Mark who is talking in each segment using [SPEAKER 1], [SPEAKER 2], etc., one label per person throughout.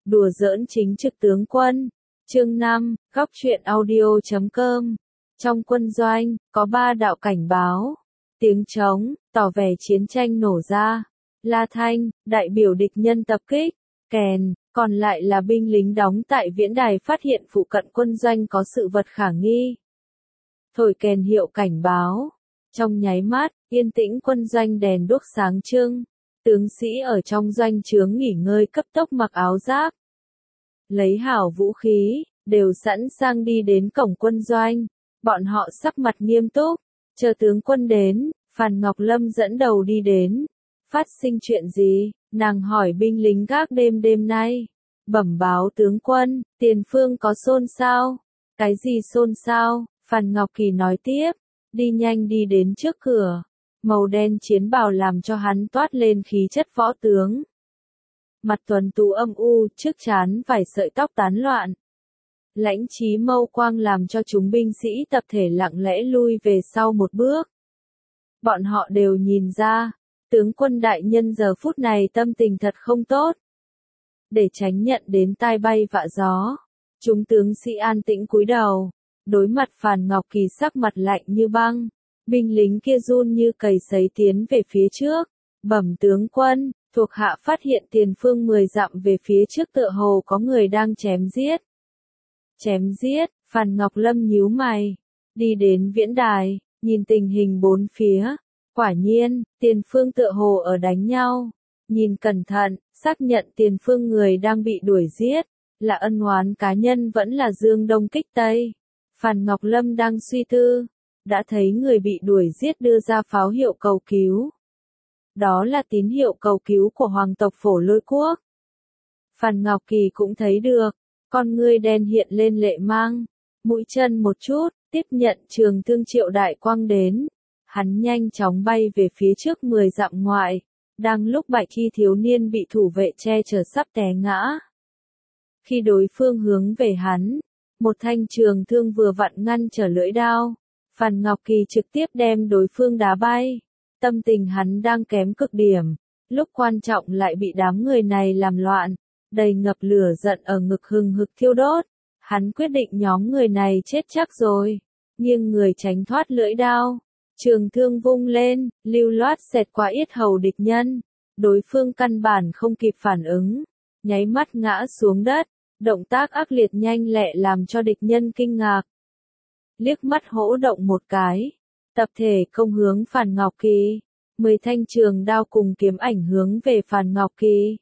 [SPEAKER 1] Đùa giỡn chính trực tướng quân. Chương 5, góc truyện audio.com. Trong quân doanh, có 3 đạo cảnh báo. Tiếng trống, tỏ vẻ chiến tranh nổ ra. La thanh, đại biểu địch nhân tập kích. Kèn, còn lại là binh lính đóng tại viễn đài phát hiện phụ cận quân doanh có sự vật khả nghi. Thổi kèn hiệu cảnh báo. Trong nháy mắt, yên tĩnh quân doanh đèn đuốc sáng trưng. Tướng sĩ ở trong doanh trướng nghỉ ngơi cấp tốc mặc áo giáp. Lấy hảo vũ khí, đều sẵn sàng đi đến cổng quân doanh. Bọn họ sắc mặt nghiêm túc, chờ tướng quân đến. Phàn Ngọc Lâm dẫn đầu đi đến. Phát sinh chuyện gì? Nàng hỏi binh lính gác đêm nay. Bẩm báo tướng quân, tiền phương có xôn xao. Cái gì xôn xao? Phàn Ngọc Kỳ nói tiếp. Đi nhanh đi đến trước cửa. Màu đen chiến bào làm cho hắn toát lên khí chất võ tướng. Mặt tuấn tú âm u, trước trán vài sợi tóc tán loạn. Lãnh trí mâu quang làm cho chúng binh sĩ tập thể lặng lẽ lui về sau một bước. Bọn họ đều nhìn ra, tướng quân đại nhân giờ phút này tâm tình thật không tốt. Để tránh nhận đến tai bay vạ gió, chúng tướng sĩ an tĩnh cúi đầu, đối mặt Phàn Ngọc Kỳ sắc mặt lạnh như băng. Binh lính kia run như cầy sấy tiến về phía trước. Bẩm tướng quân, thuộc hạ phát hiện tiền phương 10 dặm về phía trước tựa hồ có người đang chém giết. Chém giết, Phàn Ngọc Lâm nhíu mày. Đi đến viễn đài, nhìn tình hình bốn phía. Quả nhiên, tiền phương tựa hồ ở đánh nhau. Nhìn cẩn thận, xác nhận tiền phương người đang bị đuổi giết. Là ân oán cá nhân vẫn là Dương Đông kích Tây. Phàn Ngọc Lâm đang suy tư. Đã thấy người bị đuổi giết đưa ra pháo hiệu cầu cứu. Đó là tín hiệu cầu cứu của hoàng tộc Phổ Lôi Quốc. Phàn Ngọc Kỳ cũng thấy được, con ngươi đen hiện lên lệ mang, mũi chân một chút, tiếp nhận trường thương Triệu Đại Quang đến. Hắn nhanh chóng bay về phía trước 10 dặm ngoại, đang lúc Bạch Y thiếu niên bị thủ vệ che chở sắp té ngã. Khi đối phương hướng về hắn, một thanh trường thương vừa vặn ngăn trở lưỡi đao. Phàn Ngọc Kỳ trực tiếp đem đối phương đá bay. Tâm tình hắn đang kém cực điểm. Lúc quan trọng lại bị đám người này làm loạn. Đầy ngập lửa giận ở ngực hừng hực thiêu đốt. Hắn quyết định nhóm người này chết chắc rồi. Nhưng người tránh thoát lưỡi đao. Trường thương vung lên, lưu loát xẹt qua yết hầu địch nhân. Đối phương căn bản không kịp phản ứng. Nháy mắt ngã xuống đất. Động tác ác liệt nhanh lẹ làm cho địch nhân kinh ngạc. Liếc mắt hỗ động một cái, tập thể công hướng Phàn Ngọc Kỳ, 10 thanh trường đao cùng kiếm ảnh hướng về Phàn Ngọc Kỳ.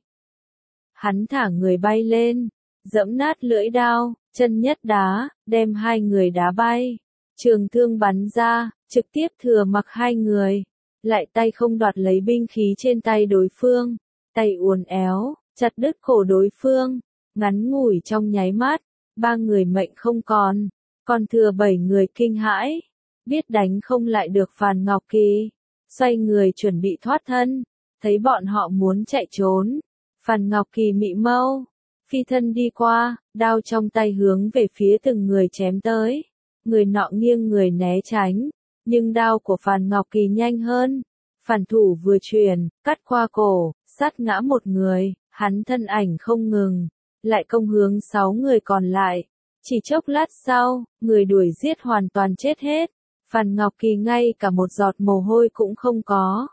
[SPEAKER 1] Hắn thả người bay lên, dẫm nát lưỡi đao, chân nhất đá, đem hai người đá bay. Trường thương bắn ra, trực tiếp thừa mặc hai người, lại tay không đoạt lấy binh khí trên tay đối phương, tay uốn éo, chặt đứt cổ đối phương, ngắn ngủi trong nháy mắt, 3 người mệnh không còn. Còn thừa 7 người kinh hãi, biết đánh không lại được Phàn Ngọc Kỳ, xoay người chuẩn bị thoát thân, thấy bọn họ muốn chạy trốn, Phàn Ngọc Kỳ mị mâu, phi thân đi qua, đao trong tay hướng về phía từng người chém tới, người nọ nghiêng người né tránh, nhưng đao của Phàn Ngọc Kỳ nhanh hơn, phản thủ vừa truyền, cắt qua cổ, sát ngã một người, hắn thân ảnh không ngừng, lại công hướng 6 người còn lại. Chỉ chốc lát sau, người đuổi giết hoàn toàn chết hết. Phàn Ngọc Kỳ ngay cả một giọt mồ hôi cũng không có.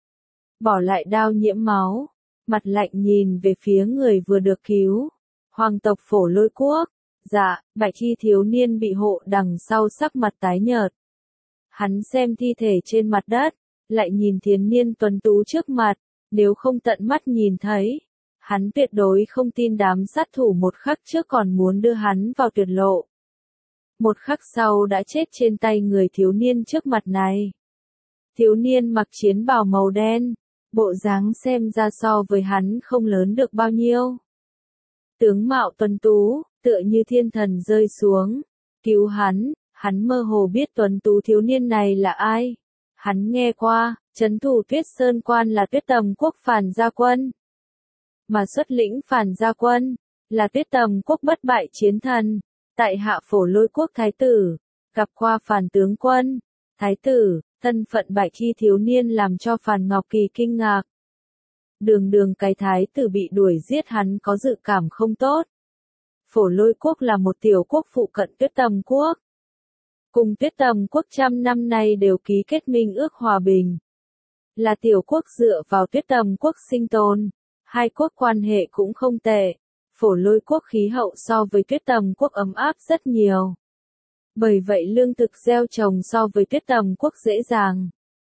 [SPEAKER 1] Bỏ lại đao nhiễm máu, mặt lạnh nhìn về phía người vừa được cứu. Hoàng tộc Phổ Lôi Quốc. Dạ, Bạch Y thiếu niên bị hộ đằng sau sắc mặt tái nhợt. Hắn xem thi thể trên mặt đất, lại nhìn thiếu niên tuấn tú trước mặt, nếu không tận mắt nhìn thấy. Hắn tuyệt đối không tin đám sát thủ một khắc trước còn muốn đưa hắn vào tuyệt lộ. Một khắc sau đã chết trên tay người thiếu niên trước mặt này. Thiếu niên mặc chiến bào màu đen, bộ dáng xem ra so với hắn không lớn được bao nhiêu. Tướng mạo tuấn tú, tựa như thiên thần rơi xuống, cứu hắn mơ hồ biết tuấn tú thiếu niên này là ai. Hắn nghe qua, trấn thủ Tuyết Sơn Quan là Tuyết Tầm Quốc Phàn Gia Quân. Mà xuất lĩnh Phàn Gia Quân, là Tuyết Tầm Quốc bất bại chiến thần, tại hạ Phổ Lôi Quốc Thái tử, gặp qua Phàn tướng quân, Thái tử, thân phận Bạch Y thiếu niên làm cho Phàn Ngọc Kỳ kinh ngạc. Đường đường cái thái tử bị đuổi giết hắn có dự cảm không tốt. Phổ Lôi quốc là một tiểu quốc phụ cận Tuyết Tầm quốc. Cùng Tuyết Tầm quốc trăm năm nay đều ký kết minh ước hòa bình. Là tiểu quốc dựa vào Tuyết Tầm quốc sinh tồn. Hai quốc quan hệ cũng không tệ. Phổ Lôi quốc khí hậu so với Tuyết Tầm quốc ấm áp rất nhiều. Bởi vậy lương thực gieo trồng so với Tuyết Tầm quốc dễ dàng.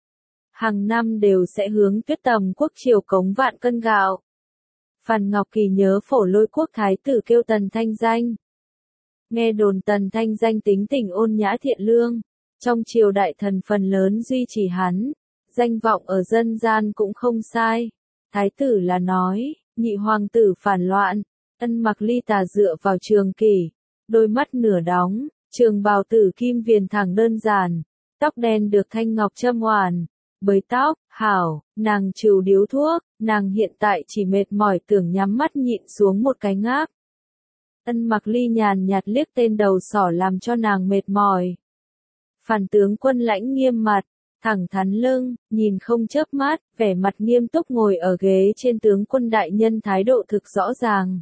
[SPEAKER 1] Hàng năm đều sẽ hướng Tuyết Tầm quốc triều cống vạn cân gạo. Phan Ngọc Kỳ nhớ Phổ Lôi quốc thái tử kêu Tần Thanh Danh. Nghe đồn Tần Thanh Danh tính tình ôn nhã thiện lương, trong triều đại thần phần lớn duy trì hắn, danh vọng ở dân gian cũng không sai. Thái tử là nói, nhị hoàng tử phản loạn, Ân Mặc Ly tà dựa vào Trường Kỷ, đôi mắt nửa đóng, trường bào tử kim viền thẳng đơn giản, tóc đen được thanh ngọc châm hoàn, bới tóc, hảo, nàng trừ điếu thuốc, nàng hiện tại chỉ mệt mỏi tưởng nhắm mắt nhịn xuống một cái ngáp. Ân Mặc Ly nhàn nhạt liếc tên đầu sỏ làm cho nàng mệt mỏi. Phản tướng quân lãnh nghiêm mặt, thẳng thắn lưng, nhìn không chớp mắt, vẻ mặt nghiêm túc ngồi ở ghế trên. Tướng quân đại nhân thái độ thực rõ ràng.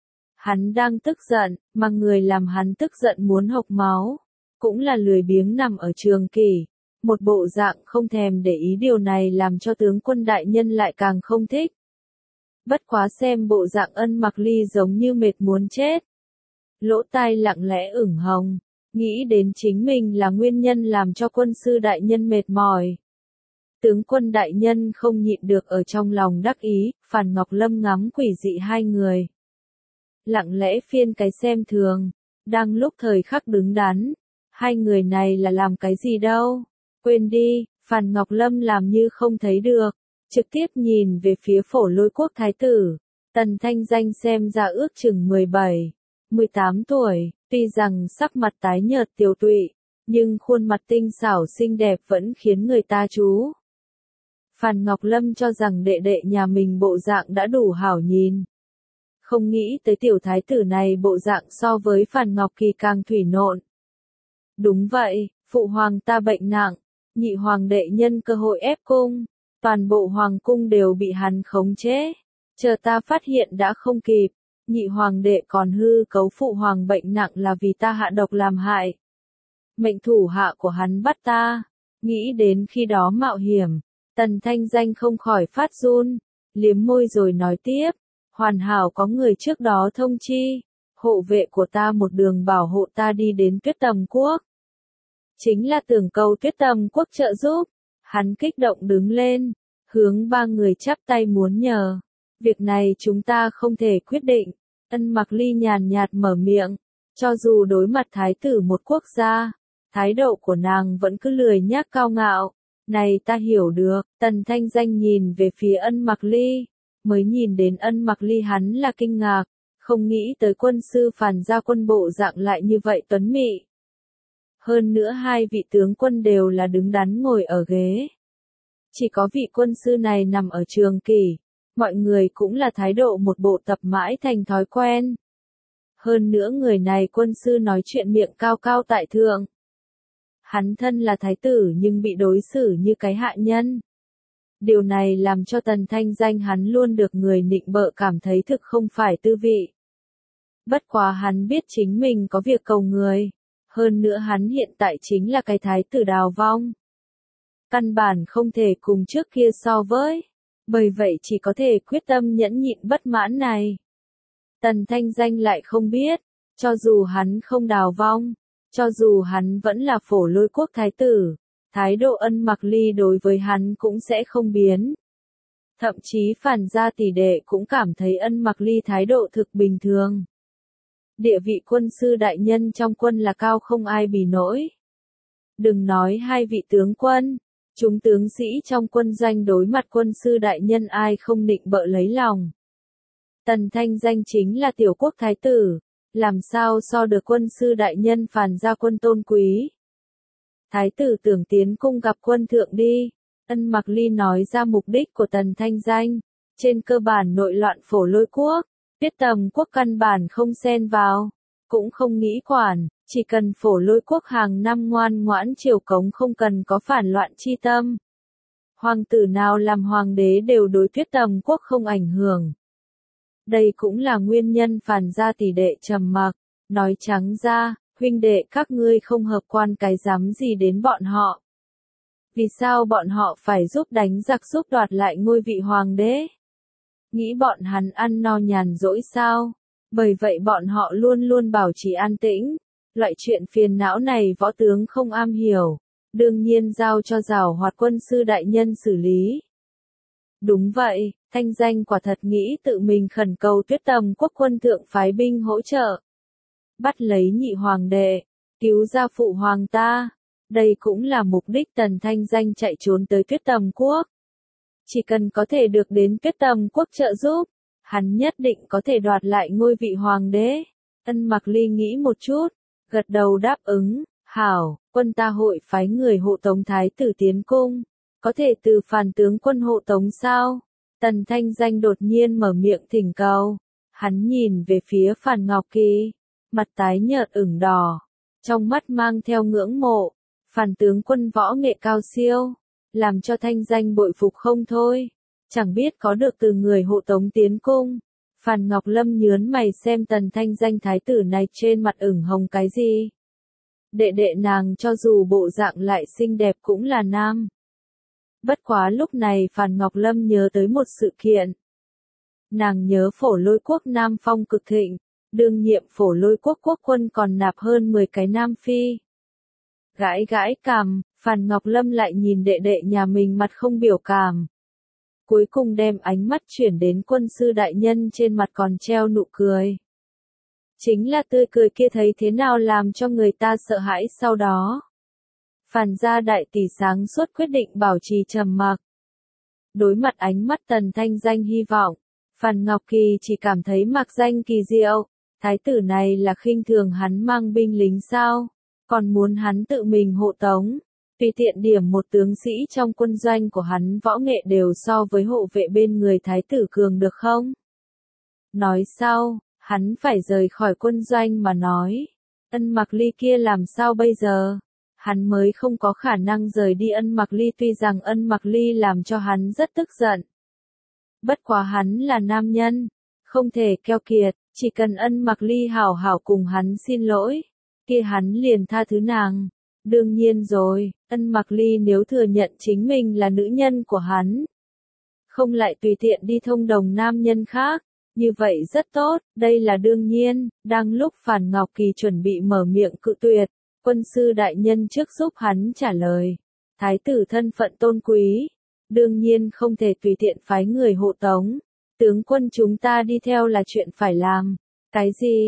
[SPEAKER 1] Hắn đang tức giận, mà người làm hắn tức giận muốn hộc máu, cũng là lười biếng nằm ở Trường Kỷ. Một bộ dạng không thèm để ý điều này làm cho tướng quân đại nhân lại càng không thích. Bất quá xem bộ dạng Ân Mặc Ly giống như mệt muốn chết. Lỗ tai lặng lẽ ửng hồng, nghĩ đến chính mình là nguyên nhân làm cho quân sư đại nhân mệt mỏi. Tướng quân đại nhân không nhịn được ở trong lòng đắc ý, Phàn Ngọc Lâm ngắm quỷ dị hai người. Lặng lẽ phiên cái xem thường, đang lúc thời khắc đứng đắn, hai người này là làm cái gì đâu, quên đi, Phàn Ngọc Lâm làm như không thấy được, trực tiếp nhìn về phía Phổ Lôi quốc thái tử, Tần Thanh Danh xem ra ước chừng 17, 18 tuổi, tuy rằng sắc mặt tái nhợt tiều tụy, nhưng khuôn mặt tinh xảo xinh đẹp vẫn khiến người ta chú. Phàn Ngọc Lâm cho rằng đệ đệ nhà mình bộ dạng đã đủ hảo nhìn. Không nghĩ tới tiểu thái tử này bộ dạng so với Phàn Ngọc Kỳ càng thủy nộn. Đúng vậy, phụ hoàng ta bệnh nặng, nhị hoàng đệ nhân cơ hội ép cung, toàn bộ hoàng cung đều bị hắn khống chế. Chờ ta phát hiện đã không kịp, nhị hoàng đệ còn hư cấu phụ hoàng bệnh nặng là vì ta hạ độc làm hại. Mệnh thủ hạ của hắn bắt ta, nghĩ đến khi đó mạo hiểm, Tần Thanh Danh không khỏi phát run, liếm môi rồi nói tiếp, hoàn hảo có người trước đó thông chi, hộ vệ của ta một đường bảo hộ ta đi đến Tuyết Tầm quốc. Chính là tưởng cầu Tuyết Tầm quốc trợ giúp, hắn kích động đứng lên, hướng ba người chắp tay muốn nhờ. Việc này chúng ta không thể quyết định, Ân Mặc Ly nhàn nhạt mở miệng, cho dù đối mặt thái tử một quốc gia, thái độ của nàng vẫn cứ lười nhác cao ngạo. Này ta hiểu được, Tần Thanh Danh nhìn về phía Ân Mặc Ly, mới nhìn đến Ân Mặc Ly hắn là kinh ngạc, không nghĩ tới quân sư Phàn gia quân bộ dạng lại như vậy tuấn mỹ. Hơn nữa hai vị tướng quân đều là đứng đắn ngồi ở ghế. Chỉ có vị quân sư này nằm ở Trường Kỷ, mọi người cũng là thái độ một bộ tập mãi thành thói quen. Hơn nữa người này quân sư nói chuyện miệng cao cao tại thượng. Hắn thân là thái tử nhưng bị đối xử như cái hạ nhân. Điều này làm cho Tần Thanh Danh hắn luôn được người nịnh bợ cảm thấy thực không phải tư vị. Bất quá hắn biết chính mình có việc cầu người. Hơn nữa hắn hiện tại chính là cái thái tử đào vong. Căn bản không thể cùng trước kia so với. Bởi vậy chỉ có thể quyết tâm nhẫn nhịn bất mãn này. Tần Thanh Danh lại không biết, cho dù hắn không đào vong, cho dù hắn vẫn là Phổ Lôi quốc thái tử, thái độ Ân Mặc Ly đối với hắn cũng sẽ không biến. Thậm chí Phàn gia tỷ đệ cũng cảm thấy Ân Mặc Ly thái độ thực bình thường. Địa vị quân sư đại nhân trong quân là cao không ai bì nổi. Đừng nói hai vị tướng quân, chúng tướng sĩ trong quân doanh đối mặt quân sư đại nhân ai không nịnh bợ lấy lòng. Tần Thanh Danh chính là tiểu quốc thái tử, làm sao so được quân sư đại nhân Phàn gia quân tôn quý. Thái tử tưởng tiến cung gặp quân thượng đi. Ân Mặc Ly nói ra mục đích của Tần Thanh Danh. Trên cơ bản nội loạn Phổ Lôi quốc, Tuyết Tầm quốc căn bản không xen vào, cũng không nghĩ quản, chỉ cần Phổ Lôi quốc hàng năm ngoan ngoãn triều cống không cần có phản loạn chi tâm. Hoàng tử nào làm hoàng đế đều đối Tuyết Tầm Quốc không ảnh hưởng. Đây cũng là nguyên nhân Phàn gia tỷ đệ trầm mặc, nói trắng ra, huynh đệ các ngươi không hợp quan cái dám gì đến bọn họ. Vì sao bọn họ phải giúp đánh giặc giúp đoạt lại ngôi vị hoàng đế? Nghĩ bọn hắn ăn no nhàn rỗi sao? Bởi vậy bọn họ luôn luôn bảo trì an tĩnh. Loại chuyện phiền não này võ tướng không am hiểu, đương nhiên giao cho Giảo Hoạt quân sư đại nhân xử lý. Đúng vậy, thanh danh quả thật nghĩ tự mình khẩn cầu Tuyết Tầm Quốc quân thượng phái binh hỗ trợ. Bắt lấy nhị hoàng đệ, cứu ra phụ hoàng ta. Đây cũng là mục đích Tần Thanh Danh chạy trốn tới Tuyết Tầm Quốc. Chỉ cần có thể được đến Tuyết Tầm Quốc trợ giúp, hắn nhất định có thể đoạt lại ngôi vị hoàng đế. Ân Mặc Ly nghĩ một chút, gật đầu đáp ứng, hảo, quân ta hội phái người hộ tống thái tử tiến cung. Có thể từ Phàn tướng quân hộ tống sao? Tần Thanh Danh đột nhiên mở miệng thỉnh cầu. Hắn nhìn về phía Phàn Ngọc Kỳ, mặt tái nhợt ửng đỏ, trong mắt mang theo ngưỡng mộ. Phàn tướng quân võ nghệ cao siêu, làm cho Thanh Danh bội phục không thôi. Chẳng biết có được từ người hộ tống tiến cung. Phàn Ngọc Lâm nhớn mày xem Tần Thanh Danh thái tử này trên mặt ửng hồng cái gì. Đệ đệ nàng cho dù bộ dạng lại xinh đẹp cũng là nam. Bất quá lúc này Phàn Ngọc Lâm nhớ tới một sự kiện. Nàng nhớ Phổ Lôi quốc Nam Phong cực thịnh, đương nhiệm Phổ Lôi quốc quốc quân còn nạp hơn 10 cái nam phi. Gãi gãi cằm, Phàn Ngọc Lâm lại nhìn đệ đệ nhà mình mặt không biểu cảm. Cuối cùng đem ánh mắt chuyển đến quân sư đại nhân trên mặt còn treo nụ cười. Chính là tươi cười kia thấy thế nào làm cho người ta sợ hãi sau đó. Phàn gia đại tỷ sáng suốt quyết định bảo trì trầm mặc. Đối mặt ánh mắt Tần Thanh Danh hy vọng, Phàn Ngọc Kỳ chỉ cảm thấy mặc danh kỳ diệu. Thái tử này là khinh thường hắn mang binh lính sao? Còn muốn hắn tự mình hộ tống. Tùy tiện điểm một tướng sĩ trong quân doanh của hắn võ nghệ đều so với hộ vệ bên người thái tử cường được không? Nói sau, hắn phải rời khỏi quân doanh mà nói. Ân Mặc Ly kia làm sao bây giờ? Hắn mới không có khả năng rời đi Ân Mặc Ly tuy rằng Ân Mặc Ly làm cho hắn rất tức giận. Bất quá hắn là nam nhân, không thể keo kiệt, chỉ cần Ân Mặc Ly hảo hảo cùng hắn xin lỗi, kia hắn liền tha thứ nàng. Đương nhiên rồi, Ân Mặc Ly nếu thừa nhận chính mình là nữ nhân của hắn, không lại tùy tiện đi thông đồng nam nhân khác, như vậy rất tốt, đây là đương nhiên. Đang lúc Phàn Ngọc Kỳ chuẩn bị mở miệng cự tuyệt, quân sư đại nhân trước giúp hắn trả lời. Thái tử thân phận tôn quý, đương nhiên không thể tùy tiện phái người hộ tống. Tướng quân chúng ta đi theo là chuyện phải làm. Cái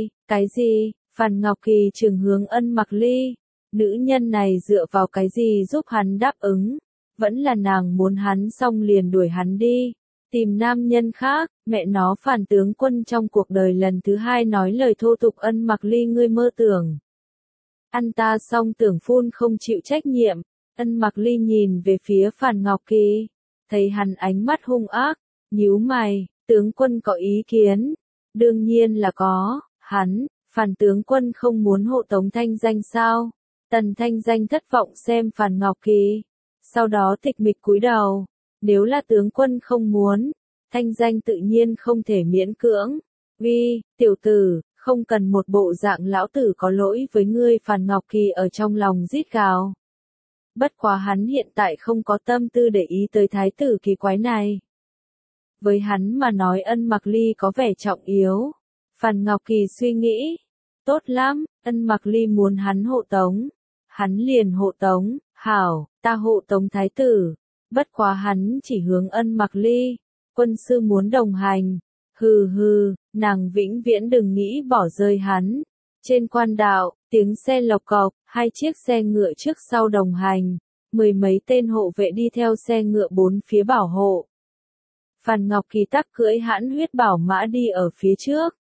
[SPEAKER 1] gì? Phàn Ngọc Kỳ trừng hướng Ân Mặc Ly. Nữ nhân này dựa vào cái gì giúp hắn đáp ứng? Vẫn là nàng muốn hắn xong liền đuổi hắn đi. Tìm nam nhân khác, mẹ nó Phàn tướng quân trong cuộc đời lần thứ hai nói lời thô tục. Ân Mặc Ly ngươi mơ tưởng. Ăn ta xong tưởng phun không chịu trách nhiệm. Ân Mặc Ly nhìn về phía Phàn Ngọc Kỳ, thấy hắn ánh mắt hung ác, nhíu mày, tướng quân có ý kiến? Đương nhiên là có, Phàn tướng quân không muốn hộ tống Thanh Danh sao? Tần Thanh Danh thất vọng xem Phàn Ngọc Kỳ, sau đó tịch mịch cúi đầu, nếu là tướng quân không muốn, Thanh Danh tự nhiên không thể miễn cưỡng. Tiểu tử, không cần một bộ dạng lão tử có lỗi với ngươi. Phàn Ngọc Kỳ ở trong lòng rít gào. Bất quá hắn hiện tại không có tâm tư để ý tới thái tử kỳ quái này. Với hắn mà nói Ân Mặc Ly có vẻ trọng yếu. Phàn Ngọc Kỳ suy nghĩ, tốt lắm, Ân Mặc Ly muốn hắn hộ tống. Hắn liền hộ tống, hảo, ta hộ tống thái tử. Bất quá hắn chỉ hướng Ân Mặc Ly, quân sư muốn đồng hành. Hừ, nàng vĩnh viễn đừng nghĩ bỏ rơi hắn. Trên quan đạo, tiếng xe lộc cộc, 2 chiếc xe ngựa trước sau đồng hành, 10 mấy tên hộ vệ đi theo xe ngựa bốn phía bảo hộ. Phàn Ngọc Kỳ tắc cưỡi hãn huyết bảo mã đi ở phía trước.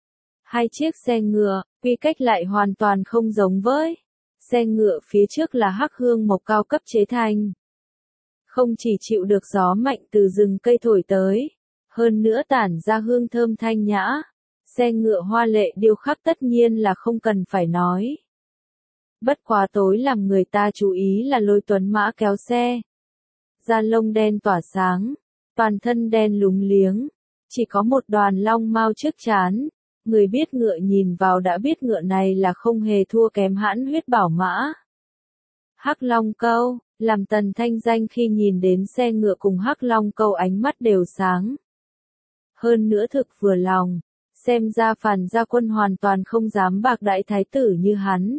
[SPEAKER 1] 2 chiếc xe ngựa, quy cách lại hoàn toàn không giống với. Xe ngựa phía trước là hắc hương mộc cao cấp chế thành. Không chỉ chịu được gió mạnh từ rừng cây thổi tới, hơn nữa tản ra hương thơm thanh nhã. Xe ngựa hoa lệ điêu khắc tất nhiên là không cần phải nói. Bất quá tối làm người ta chú ý là Lôi Tuấn mã kéo xe. da lông đen tỏa sáng, toàn thân đen lúng liếng, chỉ có một đoàn long mao trước trán. Người biết ngựa nhìn vào đã biết ngựa này là không hề thua kém Hãn Huyết Bảo Mã. Hắc Long Câu, làm Tần Thanh Danh khi nhìn đến xe ngựa cùng Hắc Long Câu ánh mắt đều sáng. Hơn nữa thực vừa lòng, xem ra Phàn Gia Quân hoàn toàn không dám bạc đãi thái tử như hắn.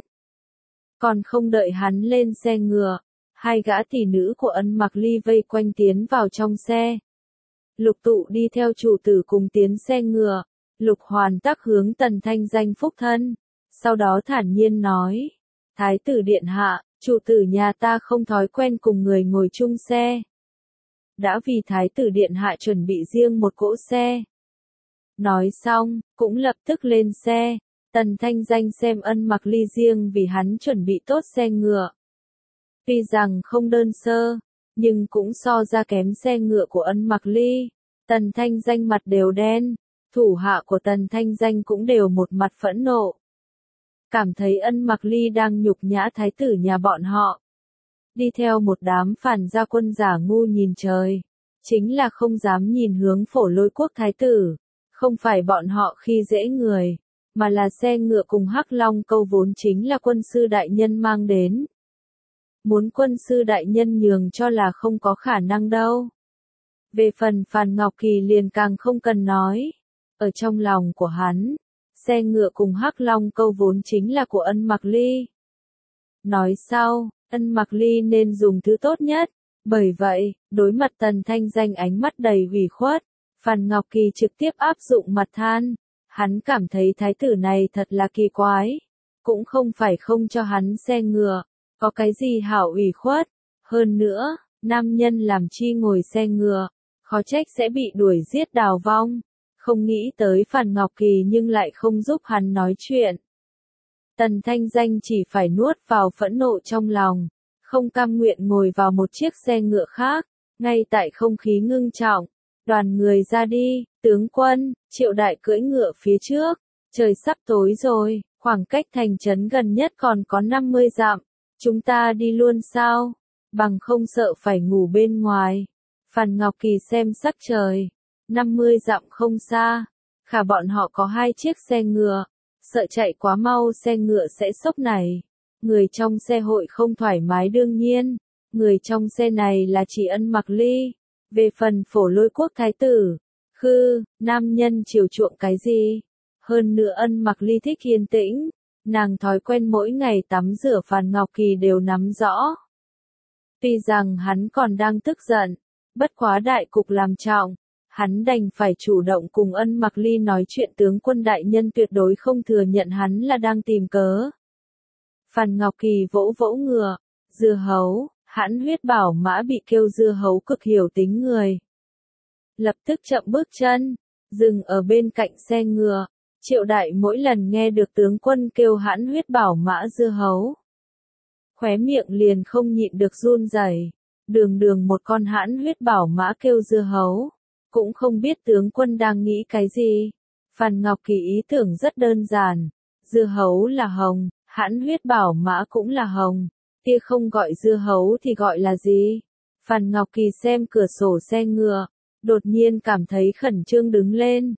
[SPEAKER 1] Còn không đợi hắn lên xe ngựa, hai gã tỷ nữ của Ân Mặc Ly vây quanh tiến vào trong xe. Lục Tụ đi theo chủ tử cùng tiến xe ngựa, Lục Hoàn tắc hướng Tần Thanh Danh phúc thân, sau đó thản nhiên nói, Thái tử điện hạ, chủ tử nhà ta không thói quen cùng người ngồi chung xe. Đã vì Thái tử điện hạ chuẩn bị riêng một cỗ xe. Nói xong, cũng lập tức lên xe, Tần Thanh Danh xem Ân Mặc Ly riêng vì hắn chuẩn bị tốt xe ngựa. Tuy rằng không đơn sơ, nhưng cũng so ra kém xe ngựa của Ân Mặc Ly. Tần Thanh Danh mặt đều đen, thủ hạ của Tần Thanh Danh cũng đều một mặt phẫn nộ. Cảm thấy Ân Mặc Ly đang nhục nhã thái tử nhà bọn họ. Đi theo một đám Phàn Gia Quân giả ngu nhìn trời, chính là không dám nhìn hướng Phổ Lôi quốc thái tử. Không phải bọn họ khi dễ người, mà là xe ngựa cùng Hắc Long Câu vốn chính là quân sư đại nhân mang đến. Muốn quân sư đại nhân nhường cho là không có khả năng đâu. Về phần Phàn Ngọc Kỳ liền càng không cần nói. Ở trong lòng của hắn, xe ngựa cùng Hắc Long Câu vốn chính là của Ân Mặc Ly. Nói sau, Ân Mặc Ly nên dùng thứ tốt nhất. Bởi vậy, đối mặt Tần Thanh Danh ánh mắt đầy ủy khuất, Phàn Ngọc Kỳ trực tiếp áp dụng mặt than. Hắn cảm thấy thái tử này thật là kỳ quái. Cũng không phải không cho hắn xe ngựa, có cái gì hảo ủy khuất. Hơn nữa, nam nhân làm chi ngồi xe ngựa, khó trách sẽ bị đuổi giết đào vong. Không nghĩ tới Phàn Ngọc Kỳ nhưng lại không giúp hắn nói chuyện. Tần Thanh Danh chỉ phải nuốt vào phẫn nộ trong lòng, không cam nguyện ngồi vào một chiếc xe ngựa khác. Ngay tại không khí ngưng trọng, đoàn người ra đi, tướng quân, Triệu Đại cưỡi ngựa phía trước. Trời sắp tối rồi, khoảng cách thành trấn gần nhất còn có 50 dặm. Chúng ta đi luôn sao? Bằng không sợ phải ngủ bên ngoài. Phàn Ngọc Kỳ xem sắc trời. 50 dặm không xa. Khả bọn họ có 2 chiếc xe ngựa. Sợ chạy quá mau xe ngựa sẽ sốc này. Người trong xe hội không thoải mái đương nhiên. Người trong xe này là chỉ Ân Mặc Ly. Về phần Phổ Lôi quốc thái tử. Nam nhân chiều chuộng cái gì? Hơn nữa Ân Mặc Ly thích yên tĩnh. Nàng thói quen mỗi ngày tắm rửa Phàn Ngọc Kỳ đều nắm rõ. Tuy rằng hắn còn đang tức giận, bất quá đại cục làm trọng, hắn đành phải chủ động cùng Ân Mặc Ly nói chuyện tướng quân đại nhân tuyệt đối không thừa nhận hắn là đang tìm cớ. Phàn Ngọc Kỳ vỗ vỗ ngựa, dưa hấu, Hãn Huyết Bảo Mã bị kêu dưa hấu cực hiểu tính người. Lập tức chậm bước chân, dừng ở bên cạnh xe ngựa. Triệu Đại mỗi lần nghe được tướng quân kêu Hãn Huyết Bảo Mã dưa hấu, khóe miệng liền không nhịn được run rẩy. Đường một con Hãn Huyết Bảo Mã kêu dưa hấu, cũng không biết tướng quân đang nghĩ cái gì. Phàn Ngọc Kỳ ý tưởng rất đơn giản, dưa hấu là hồng, Hãn Huyết Bảo Mã cũng là hồng, kia không gọi dưa hấu thì gọi là gì? Phàn Ngọc Kỳ xem cửa sổ xe ngựa, đột nhiên cảm thấy khẩn trương đứng lên.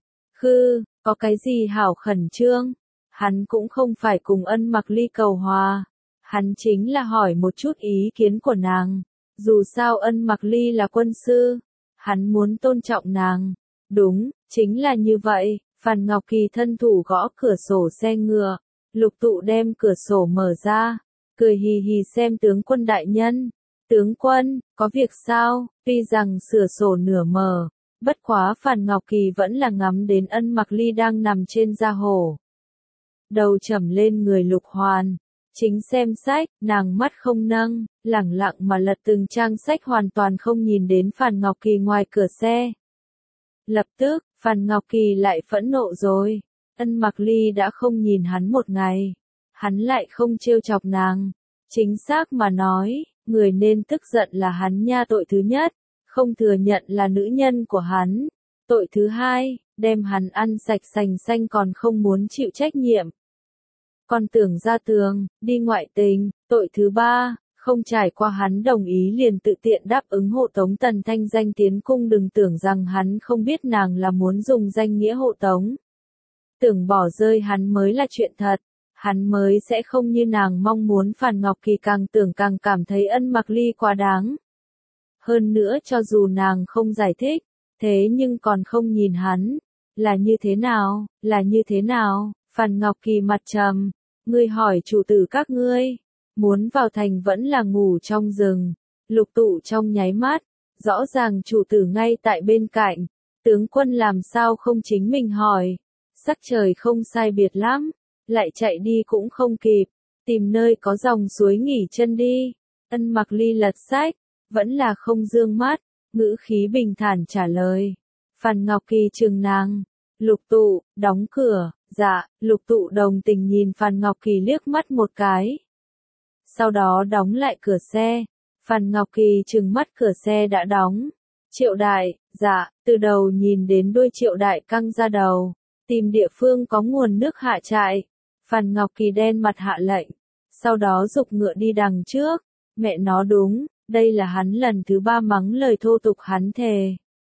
[SPEAKER 1] Có cái gì hảo khẩn trương? Hắn cũng không phải cùng Ân Mặc Ly cầu hòa. Hắn chính là hỏi một chút ý kiến của nàng. Dù sao Ân Mặc Ly là quân sư. Hắn muốn tôn trọng nàng. Đúng, chính là như vậy. Phàn Ngọc Kỳ thân thủ gõ cửa sổ xe ngựa. Lục Tụ đem cửa sổ mở ra. Cười hì hì xem tướng quân đại nhân. Tướng quân, có việc sao? Tuy rằng cửa sổ nửa mở. Bất quá Phàn Ngọc Kỳ vẫn là ngắm đến Ân Mặc Ly đang nằm trên da hổ. Đầu trầm lên người Lục Hoàn. Chính xem sách, nàng mắt không nâng, lẳng lặng mà lật từng trang sách hoàn toàn không nhìn đến Phàn Ngọc Kỳ ngoài cửa xe. Lập tức, Phàn Ngọc Kỳ lại phẫn nộ rồi. Ân Mặc Ly đã không nhìn hắn một ngày. Hắn lại không trêu chọc nàng. Chính xác mà nói, người nên tức giận là hắn nha. Tội thứ nhất, không thừa nhận là nữ nhân của hắn. Tội thứ hai, đem hắn ăn sạch sành xanh còn không muốn chịu trách nhiệm. Còn tưởng ra tường, đi ngoại tình. Tội thứ ba, Không trải qua hắn đồng ý liền tự tiện đáp ứng hộ tống Tần Thanh Danh tiến cung, đừng tưởng rằng hắn không biết nàng là muốn dùng danh nghĩa hộ tống. Tưởng bỏ rơi hắn mới là chuyện thật, hắn mới sẽ không như nàng mong muốn. Phàn Ngọc Kỳ càng tưởng càng cảm thấy Ân Mặc Ly quá đáng. Hơn nữa cho dù nàng không giải thích, thế nhưng còn không nhìn hắn. Là như thế nào, là như thế nào? Phàn Ngọc Kỳ mặt trầm, ngươi hỏi chủ tử các ngươi, muốn vào thành vẫn là ngủ trong rừng. Lục Tụ trong nháy mắt, rõ ràng chủ tử ngay tại bên cạnh, tướng quân làm sao không chính mình hỏi. Sắc trời không sai biệt lắm, lại chạy đi cũng không kịp, tìm nơi có dòng suối nghỉ chân đi. Ân Mặc Ly lật sách, vẫn là không dương mắt, ngữ khí bình thản trả lời. Phàn Ngọc Kỳ trừng nàng, Lục Tụ, đóng cửa. Dạ. Lục Tụ đồng tình nhìn Phàn Ngọc Kỳ liếc mắt một cái. Sau đó đóng lại cửa xe. Phàn Ngọc Kỳ trừng mắt cửa xe đã đóng. Triệu Đại. Dạ. Từ đầu nhìn đến đuôi Triệu Đại căng ra đầu. Tìm địa phương có nguồn nước hạ trại. Phàn Ngọc Kỳ đen mặt hạ lệnh. Sau đó giục ngựa đi đằng trước. Mẹ nó đúng, đây là hắn lần thứ 3 mắng lời thô tục, hắn thề.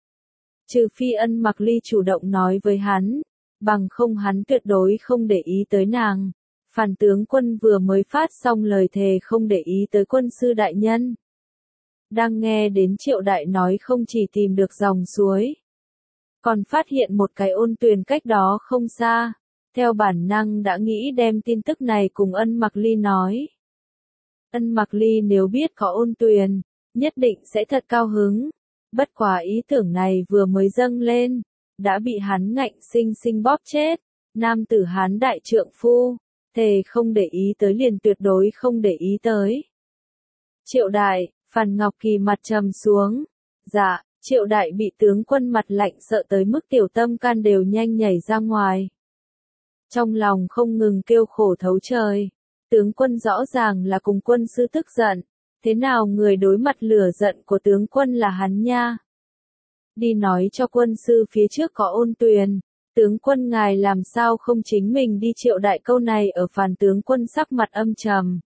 [SPEAKER 1] Trừ phi Ân Mặc Ly chủ động nói với hắn, bằng không hắn tuyệt đối không để ý tới nàng. Phàn tướng quân vừa mới phát xong lời thề không để ý tới quân sư đại nhân. Đang nghe đến Triệu Đại nói không chỉ tìm được dòng suối, còn phát hiện một cái ôn tuyền cách đó không xa. Theo bản năng đã nghĩ đem tin tức này cùng Ân Mặc Ly nói. Ân Mặc Ly nếu biết có ôn tuyền, nhất định sẽ thật cao hứng. Bất quá ý tưởng này vừa mới dâng lên, đã bị hắn ngạnh sinh sinh bóp chết. Nam tử Hán đại trượng phu, thề không để ý tới liền tuyệt đối không để ý tới. Triệu Đại. Phàn Ngọc Kỳ mặt trầm xuống. Dạ. Triệu Đại bị tướng quân mặt lạnh sợ tới mức tiểu tâm can đều nhanh nhảy ra ngoài. Trong lòng không ngừng kêu khổ thấu trời. Tướng quân rõ ràng là cùng quân sư tức giận. Thế nào người đối mặt lửa giận của tướng quân là hắn nha? Đi nói cho quân sư phía trước có ôn tuyền. Tướng quân ngài làm sao không chính mình đi. Triệu Đại câu này ở Phàn tướng quân sắc mặt âm trầm.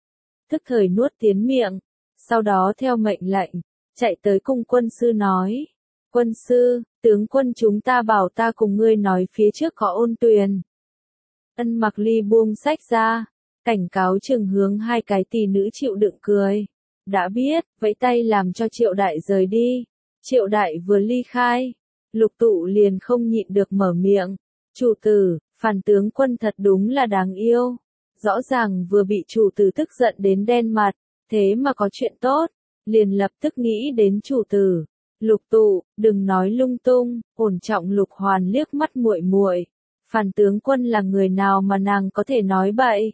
[SPEAKER 1] Tức thời nuốt tiến miệng. Sau đó theo mệnh lệnh, chạy tới cung quân sư nói. Quân sư, tướng quân chúng ta bảo ta cùng ngươi nói phía trước có ôn tuyền. Ân Mặc Ly buông sách ra, cảnh cáo chừng hướng hai cái tỷ nữ chịu đựng cười. Đã biết, vẫy tay làm cho Triệu Đại rời đi. Triệu Đại vừa ly khai, Lục Tụ liền không nhịn được mở miệng. Chủ tử, Phàn tướng quân thật đúng là đáng yêu. Rõ ràng vừa bị chủ tử tức giận đến đen mặt, thế mà có chuyện tốt, liền lập tức nghĩ đến chủ tử. Lục Tụ, đừng nói lung tung. Ổn trọng Lục Hoàn liếc mắt muội muội. Phàn tướng quân là người nào mà nàng có thể nói bậy?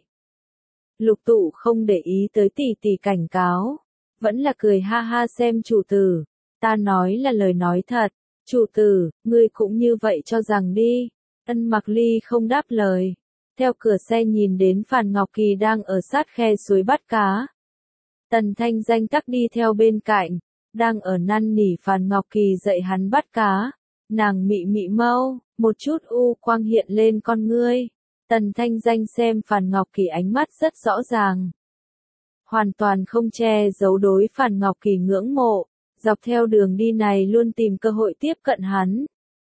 [SPEAKER 1] Lục Tụ không để ý tới tỷ tỷ cảnh cáo, vẫn là cười ha ha xem chủ tử. Ta nói là lời nói thật, chủ tử, ngươi cũng như vậy cho rằng đi. Ân Mặc Ly không đáp lời, theo cửa xe nhìn đến Phàn Ngọc Kỳ đang ở sát khe suối bắt cá. Tần Thanh Danh tắc đi theo bên cạnh, đang ở năn nỉ Phàn Ngọc Kỳ dạy hắn bắt cá. Nàng mị mị mâu, một chút u quang hiện lên con ngươi. Tần Thanh Danh xem Phàn Ngọc Kỳ ánh mắt rất rõ ràng. Hoàn toàn không che giấu đối Phàn Ngọc Kỳ ngưỡng mộ, dọc theo đường đi này luôn tìm cơ hội tiếp cận hắn.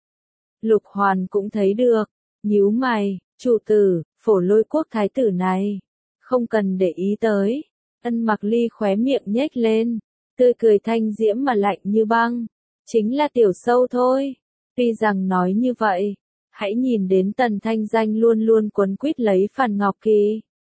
[SPEAKER 1] Lục Hoàn cũng thấy được, nhíu mày, chủ tử, Phổ Lôi quốc thái tử này, không cần để ý tới. Ân Mặc Ly khóe miệng nhếch lên, tươi cười thanh diễm mà lạnh như băng, chính là tiểu sâu thôi. Tuy rằng nói như vậy, hãy nhìn đến Tần Thanh Danh luôn luôn quấn quýt lấy Phàn Ngọc Kỳ.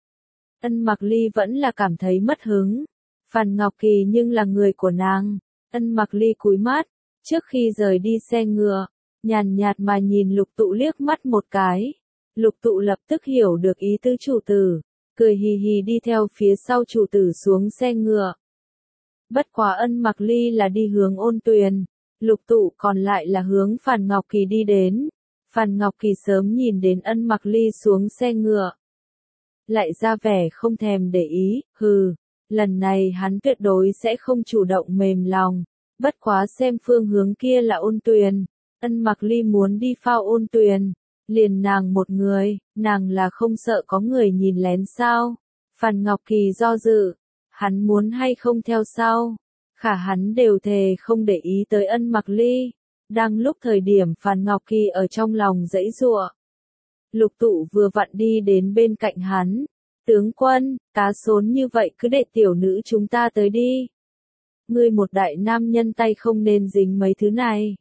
[SPEAKER 1] Ân Mặc Ly vẫn là cảm thấy mất hứng. Phàn Ngọc Kỳ nhưng là người của nàng. Ân Mặc Ly cúi mắt, trước khi rời đi xe ngựa, nhàn nhạt mà nhìn Lục Tụ liếc mắt một cái. Lục Tụ lập tức hiểu được ý tứ chủ tử, cười hì hì đi theo phía sau chủ tử xuống xe ngựa. Bất quá Ân Mặc Ly là đi hướng ôn tuyền, Lục Tụ còn lại là hướng Phàn Ngọc Kỳ đi đến. Phàn Ngọc Kỳ sớm nhìn đến Ân Mặc Ly xuống xe ngựa, lại ra vẻ không thèm để ý, hừ, lần này hắn tuyệt đối sẽ không chủ động mềm lòng. Bất quá xem phương hướng kia là ôn tuyền, Ân Mặc Ly muốn đi phao ôn tuyền, liền nàng một người, nàng là không sợ có người nhìn lén sao? Phàn Ngọc Kỳ do dự, hắn muốn hay không theo sau. Khả hắn đều thề không để ý tới Ân Mặc Ly. Đang lúc thời điểm Phàn Ngọc Kỳ ở trong lòng giãy giụa. Lục Tụ vừa vặn đi đến bên cạnh hắn. Tướng quân, cá sốn như vậy cứ để tiểu nữ chúng ta tới đi. Ngươi một đại nam nhân tay không nên dính mấy thứ này.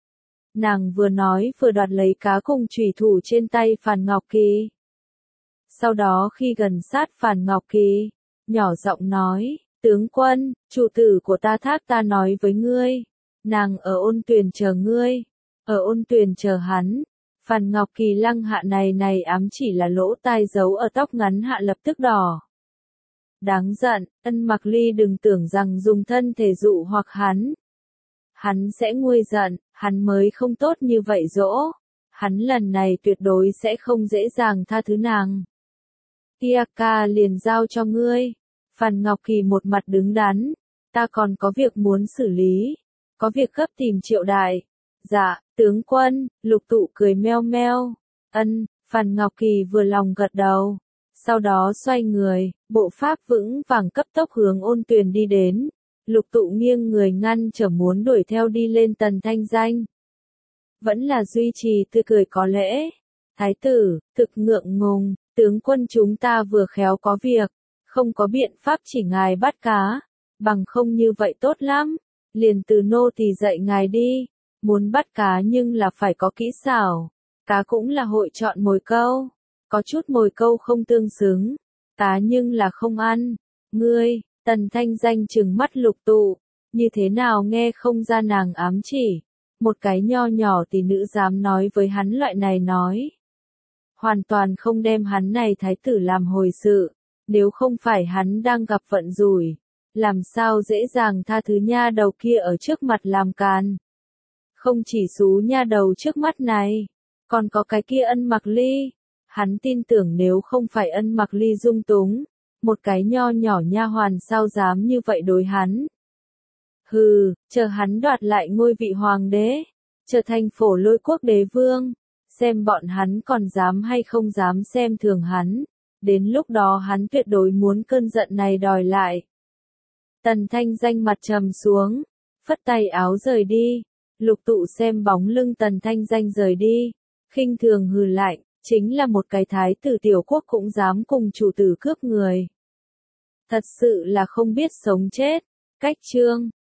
[SPEAKER 1] Nàng vừa nói vừa đoạt lấy cá cùng chủy thủ trên tay Phàn Ngọc Kỳ. Sau đó khi gần sát Phàn Ngọc Kỳ, nhỏ giọng nói, tướng quân, chủ tử của ta thác ta nói với ngươi. Nàng ở Ôn Tuyền chờ ngươi. Ở Ôn Tuyền chờ hắn. Phàn Ngọc Kỳ lăng hạ này ám chỉ là lỗ tai giấu ở tóc ngắn hạ lập tức đỏ. Đáng giận, Ân Mặc Ly đừng tưởng rằng dùng thân thể dụ hoặc hắn. Hắn sẽ nguôi giận, hắn mới không tốt như vậy dỗ. Hắn lần này tuyệt đối sẽ không dễ dàng tha thứ nàng. Kia ca liền giao cho ngươi. Phàn Ngọc Kỳ một mặt đứng đắn. Ta còn có việc muốn xử lý. Có việc gấp tìm Triệu Đại. Dạ, tướng quân, Lục Tụ cười meo meo. Phàn Ngọc Kỳ vừa lòng gật đầu. Sau đó xoay người, bộ pháp vững vàng cấp tốc hướng Ôn Tuyền đi đến. Lục Tụ nghiêng người ngăn trở muốn đuổi theo đi lên Tần Thanh Danh. Vẫn là duy trì tươi cười có lễ. Thái tử, thực ngượng ngùng, tướng quân chúng ta vừa khéo có việc, không có biện pháp chỉ ngài bắt cá, bằng không như vậy tốt lắm, liền từ nô tỳ dạy ngài đi, muốn bắt cá nhưng là phải có kỹ xảo, cá cũng là hội chọn mồi câu, có chút mồi câu không tương xứng, cá nhưng là không ăn, ngươi, Tần Thanh Danh trừng mắt Lục Tụ, như thế nào nghe không ra nàng ám chỉ, một cái nho nhỏ tỷ nữ dám nói với hắn loại này nói. Hoàn toàn không đem hắn này thái tử làm hồi sự, nếu không phải hắn đang gặp vận rủi, làm sao dễ dàng tha thứ nha đầu kia ở trước mặt làm càn. Không chỉ xú nha đầu trước mắt này, còn có cái kia Ân Mặc Ly, hắn tin tưởng nếu không phải Ân Mặc Ly dung túng, một cái nho nhỏ nha hoàn sao dám như vậy đối hắn. Hừ, chờ hắn đoạt lại ngôi vị hoàng đế, trở thành Phổ Lôi quốc đế vương. Xem bọn hắn còn dám hay không dám xem thường hắn, đến lúc đó hắn tuyệt đối muốn cơn giận này đòi lại. Tần Thanh Danh mặt trầm xuống, phất tay áo rời đi, Lục Tụ xem bóng lưng Tần Thanh Danh rời đi, khinh thường hừ lạnh, chính là một cái thái tử tiểu quốc cũng dám cùng chủ tử cướp người. Thật sự là không biết sống chết, cách chương.